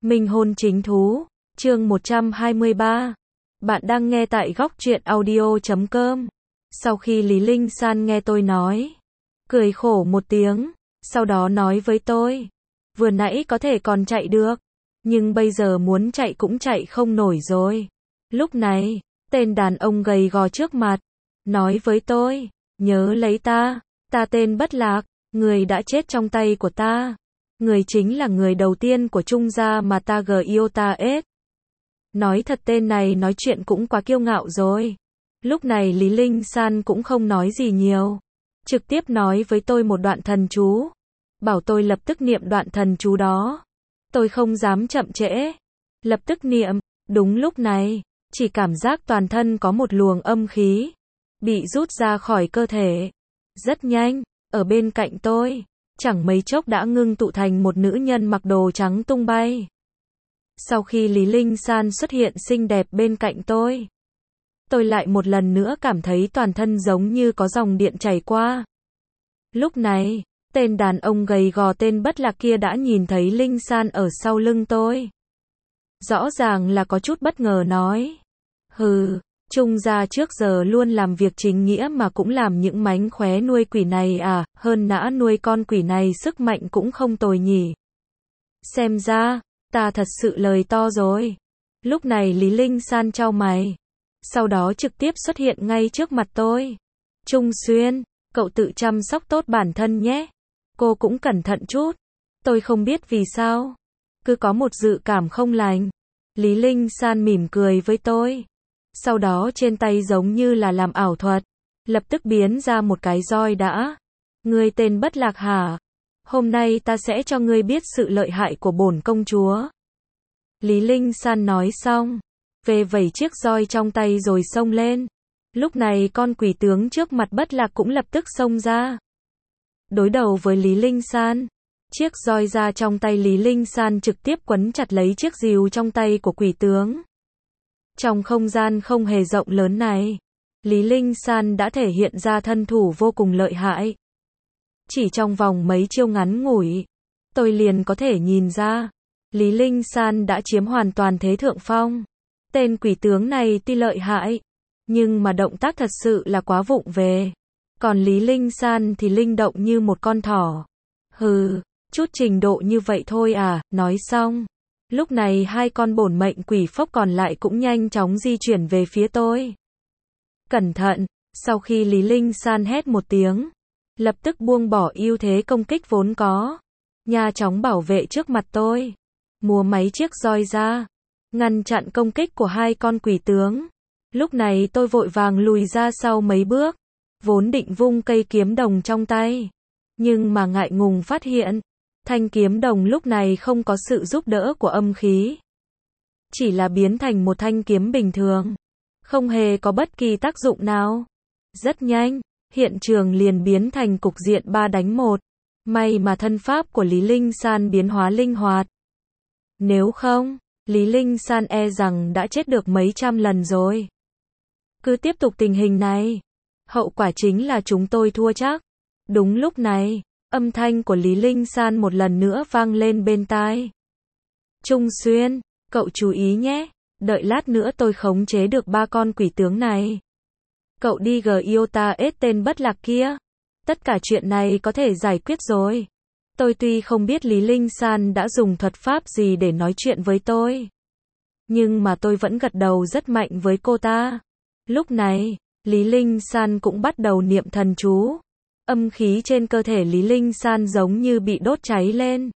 Minh hôn chính thú, chương 123. Bạn đang nghe tại góc truyện audio.com. Sau khi Lý Linh San nghe tôi nói, cười khổ một tiếng, sau đó nói với tôi, vừa nãy có thể còn chạy được, nhưng bây giờ muốn chạy cũng chạy không nổi rồi. Lúc này, tên đàn ông gầy gò trước mặt, nói với tôi, nhớ lấy ta tên Bất Lạc, người đã chết trong tay của ta. Người chính là người đầu tiên của Trung gia mà ta yêu ta ết. Nói thật tên này nói chuyện cũng quá kiêu ngạo rồi. Lúc này Lý Linh San cũng không nói gì nhiều. Trực tiếp nói với tôi một đoạn thần chú. Bảo tôi lập tức niệm đoạn thần chú đó. Tôi không dám chậm trễ. Lập tức niệm. Đúng lúc này, chỉ cảm giác toàn thân có một luồng âm khí bị rút ra khỏi cơ thể. Rất nhanh, ở bên cạnh tôi, chẳng mấy chốc đã ngưng tụ thành một nữ nhân mặc đồ trắng tung bay. Sau khi Lý Linh San xuất hiện xinh đẹp bên cạnh tôi lại một lần nữa cảm thấy toàn thân giống như có dòng điện chảy qua. Lúc này, tên đàn ông gầy gò tên Bất Lạc kia đã nhìn thấy Linh San ở sau lưng tôi. Rõ ràng là có chút bất ngờ nói, hừ, Trung gia trước giờ luôn làm việc chính nghĩa mà cũng làm những mánh khóe nuôi quỷ này à, hơn nữa nuôi con quỷ này sức mạnh cũng không tồi nhỉ. Xem ra, ta thật sự lời to rồi. Lúc này Lý Linh San chau mày, sau đó trực tiếp xuất hiện ngay trước mặt tôi. Trung Xuyên, cậu tự chăm sóc tốt bản thân nhé. Cô cũng cẩn thận chút. Tôi không biết vì sao, cứ có một dự cảm không lành. Lý Linh San mỉm cười với tôi. Sau đó trên tay giống như là làm ảo thuật, lập tức biến ra một cái roi đã. Ngươi tên Bất Lạc hả? Hôm nay ta sẽ cho ngươi biết sự lợi hại của bổn công chúa. Lý Linh San nói xong, về vẩy chiếc roi trong tay rồi xông lên. Lúc này con quỷ tướng trước mặt Bất Lạc cũng lập tức xông ra. Đối đầu với Lý Linh San, chiếc roi ra trong tay Lý Linh San trực tiếp quấn chặt lấy chiếc rìu trong tay của quỷ tướng. Trong không gian không hề rộng lớn này, Lý Linh San đã thể hiện ra thân thủ vô cùng lợi hại. Chỉ trong vòng mấy chiêu ngắn ngủi, tôi liền có thể nhìn ra, Lý Linh San đã chiếm hoàn toàn thế thượng phong. Tên quỷ tướng này tuy lợi hại, nhưng mà động tác thật sự là quá vụng về. Còn Lý Linh San thì linh động như một con thỏ. Hừ, chút trình độ như vậy thôi à, nói xong. Lúc này hai con bổn mệnh quỷ phốc còn lại cũng nhanh chóng di chuyển về phía tôi. Cẩn thận, sau khi Lý Linh San hét một tiếng, lập tức buông bỏ ưu thế công kích vốn có. Nha chóng bảo vệ trước mặt tôi. Múa mấy chiếc roi ra, ngăn chặn công kích của hai con quỷ tướng. Lúc này tôi vội vàng lùi ra sau mấy bước, vốn định vung cây kiếm đồng trong tay. Nhưng mà ngại ngùng phát hiện, thanh kiếm đồng lúc này không có sự giúp đỡ của âm khí. Chỉ là biến thành một thanh kiếm bình thường. Không hề có bất kỳ tác dụng nào. Rất nhanh, hiện trường liền biến thành cục diện 3 đánh 1. May mà thân pháp của Lý Linh San biến hóa linh hoạt. Nếu không, Lý Linh San e rằng đã chết được mấy trăm lần rồi. Cứ tiếp tục tình hình này, hậu quả chính là chúng tôi thua chắc. Đúng lúc này, âm thanh của Lý Linh San một lần nữa vang lên bên tai. Trung Xuyên, cậu chú ý nhé, đợi lát nữa tôi khống chế được 3 con quỷ tướng này. Cậu đi yêu ta ết tên Bất Lạc kia. Tất cả chuyện này có thể giải quyết rồi. Tôi tuy không biết Lý Linh San đã dùng thuật pháp gì để nói chuyện với tôi, nhưng mà tôi vẫn gật đầu rất mạnh với cô ta. Lúc này, Lý Linh San cũng bắt đầu niệm thần chú. Âm khí trên cơ thể Lý Linh San giống như bị đốt cháy lên.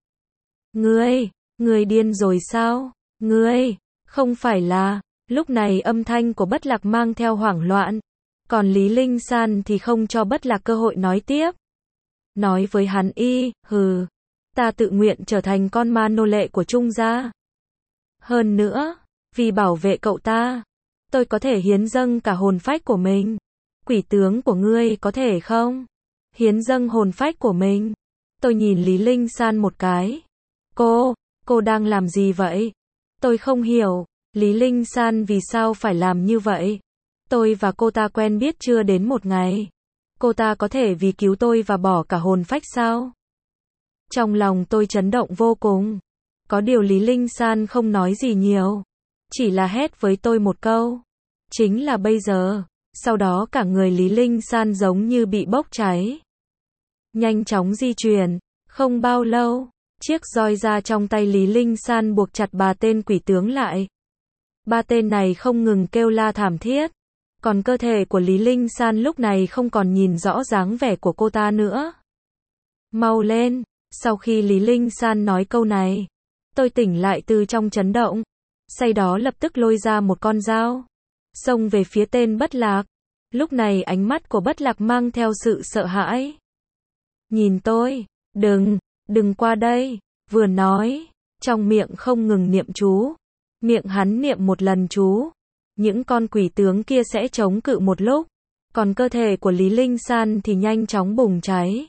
Ngươi điên rồi sao? Ngươi, không phải là... Lúc này âm thanh của Bất Lạc mang theo hoảng loạn. Còn Lý Linh San thì không cho Bất Lạc cơ hội nói tiếp. Nói với hắn hừ, ta tự nguyện trở thành con ma nô lệ của Trung gia. Hơn nữa, vì bảo vệ cậu ta, tôi có thể hiến dâng cả hồn phách của mình. Quỷ tướng của ngươi có thể không? Hiến dâng hồn phách của mình. Tôi nhìn Lý Linh San một cái. Cô đang làm gì vậy? Tôi không hiểu, Lý Linh San vì sao phải làm như vậy? Tôi và cô ta quen biết chưa đến một ngày. Cô ta có thể vì cứu tôi và bỏ cả hồn phách sao? Trong lòng tôi chấn động vô cùng. Có điều Lý Linh San không nói gì nhiều, chỉ là hét với tôi một câu. Chính là bây giờ. Sau đó cả người Lý Linh San giống như bị bốc cháy. Nhanh chóng di chuyển. Không bao lâu, chiếc roi ra trong tay Lý Linh San buộc chặt 3 tên quỷ tướng lại. 3 tên này không ngừng kêu la thảm thiết. Còn cơ thể của Lý Linh San lúc này không còn nhìn rõ dáng vẻ của cô ta nữa. Mau lên. Sau khi Lý Linh San nói câu này, tôi tỉnh lại từ trong chấn động. Sau đó lập tức lôi ra một con dao, xông về phía tên Bất Lạc. Lúc này ánh mắt của Bất Lạc mang theo sự sợ hãi. Nhìn tôi, đừng qua đây, vừa nói, trong miệng không ngừng niệm chú. Miệng hắn niệm một lần chú, những con quỷ tướng kia sẽ chống cự một lúc, còn cơ thể của Lý Linh San thì nhanh chóng bùng cháy.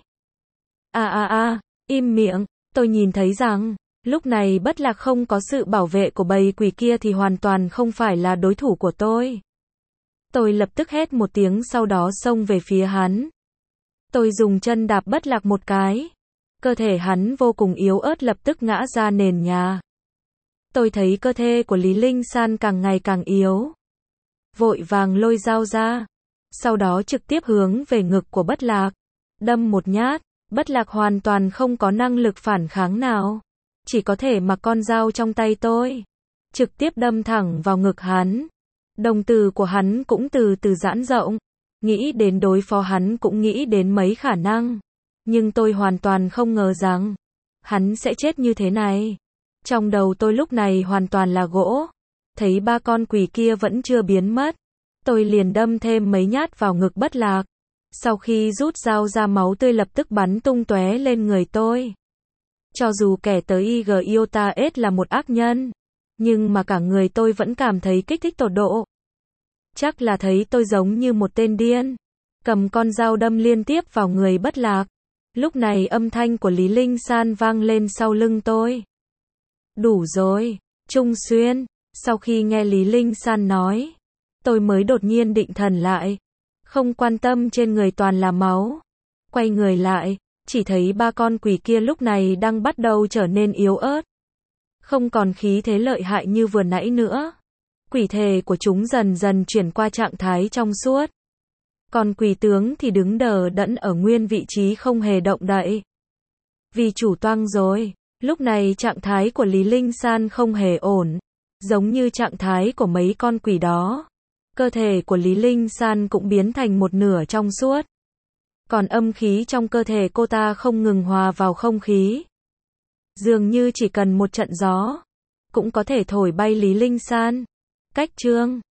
Im miệng, tôi nhìn thấy rằng, lúc này Bất Lạc không có sự bảo vệ của bầy quỷ kia thì hoàn toàn không phải là đối thủ của tôi. Tôi lập tức hét một tiếng sau đó xông về phía hắn. Tôi dùng chân đạp Bất Lạc một cái. Cơ thể hắn vô cùng yếu ớt lập tức ngã ra nền nhà. Tôi thấy cơ thể của Lý Linh San càng ngày càng yếu. Vội vàng lôi dao ra. Sau đó trực tiếp hướng về ngực của Bất Lạc. Đâm một nhát. Bất Lạc hoàn toàn không có năng lực phản kháng nào. Chỉ có thể mặc con dao trong tay tôi. Trực tiếp đâm thẳng vào ngực hắn. Đồng tử của hắn cũng từ từ giãn rộng. Nghĩ đến đối phó hắn cũng nghĩ đến mấy khả năng. Nhưng tôi hoàn toàn không ngờ rằng hắn sẽ chết như thế này. Trong đầu tôi lúc này hoàn toàn là gỗ. Thấy 3 con quỷ kia vẫn chưa biến mất. Tôi liền đâm thêm mấy nhát vào ngực Bất Lạc. Sau khi rút dao ra máu tươi lập tức bắn tung tóe lên người tôi. Cho dù kẻ tới IG Iota S là một ác nhân, nhưng mà cả người tôi vẫn cảm thấy kích thích tột độ. Chắc là thấy tôi giống như một tên điên. Cầm con dao đâm liên tiếp vào người Bất Lạc. Lúc này âm thanh của Lý Linh San vang lên sau lưng tôi. Đủ rồi, Trung Xuyên. Sau khi nghe Lý Linh San nói, tôi mới đột nhiên định thần lại. Không quan tâm trên người toàn là máu. Quay người lại, chỉ thấy 3 con quỷ kia lúc này đang bắt đầu trở nên yếu ớt. Không còn khí thế lợi hại như vừa nãy nữa. Quỷ thể của chúng dần dần chuyển qua trạng thái trong suốt. Còn quỷ tướng thì đứng đờ đẫn ở nguyên vị trí không hề động đậy. Vì chủ toang rồi. Lúc này trạng thái của Lý Linh San không hề ổn. Giống như trạng thái của mấy con quỷ đó. Cơ thể của Lý Linh San cũng biến thành một nửa trong suốt. Còn âm khí trong cơ thể cô ta không ngừng hòa vào không khí. Dường như chỉ cần một trận gió cũng có thể thổi bay Lý Linh San. Cách chương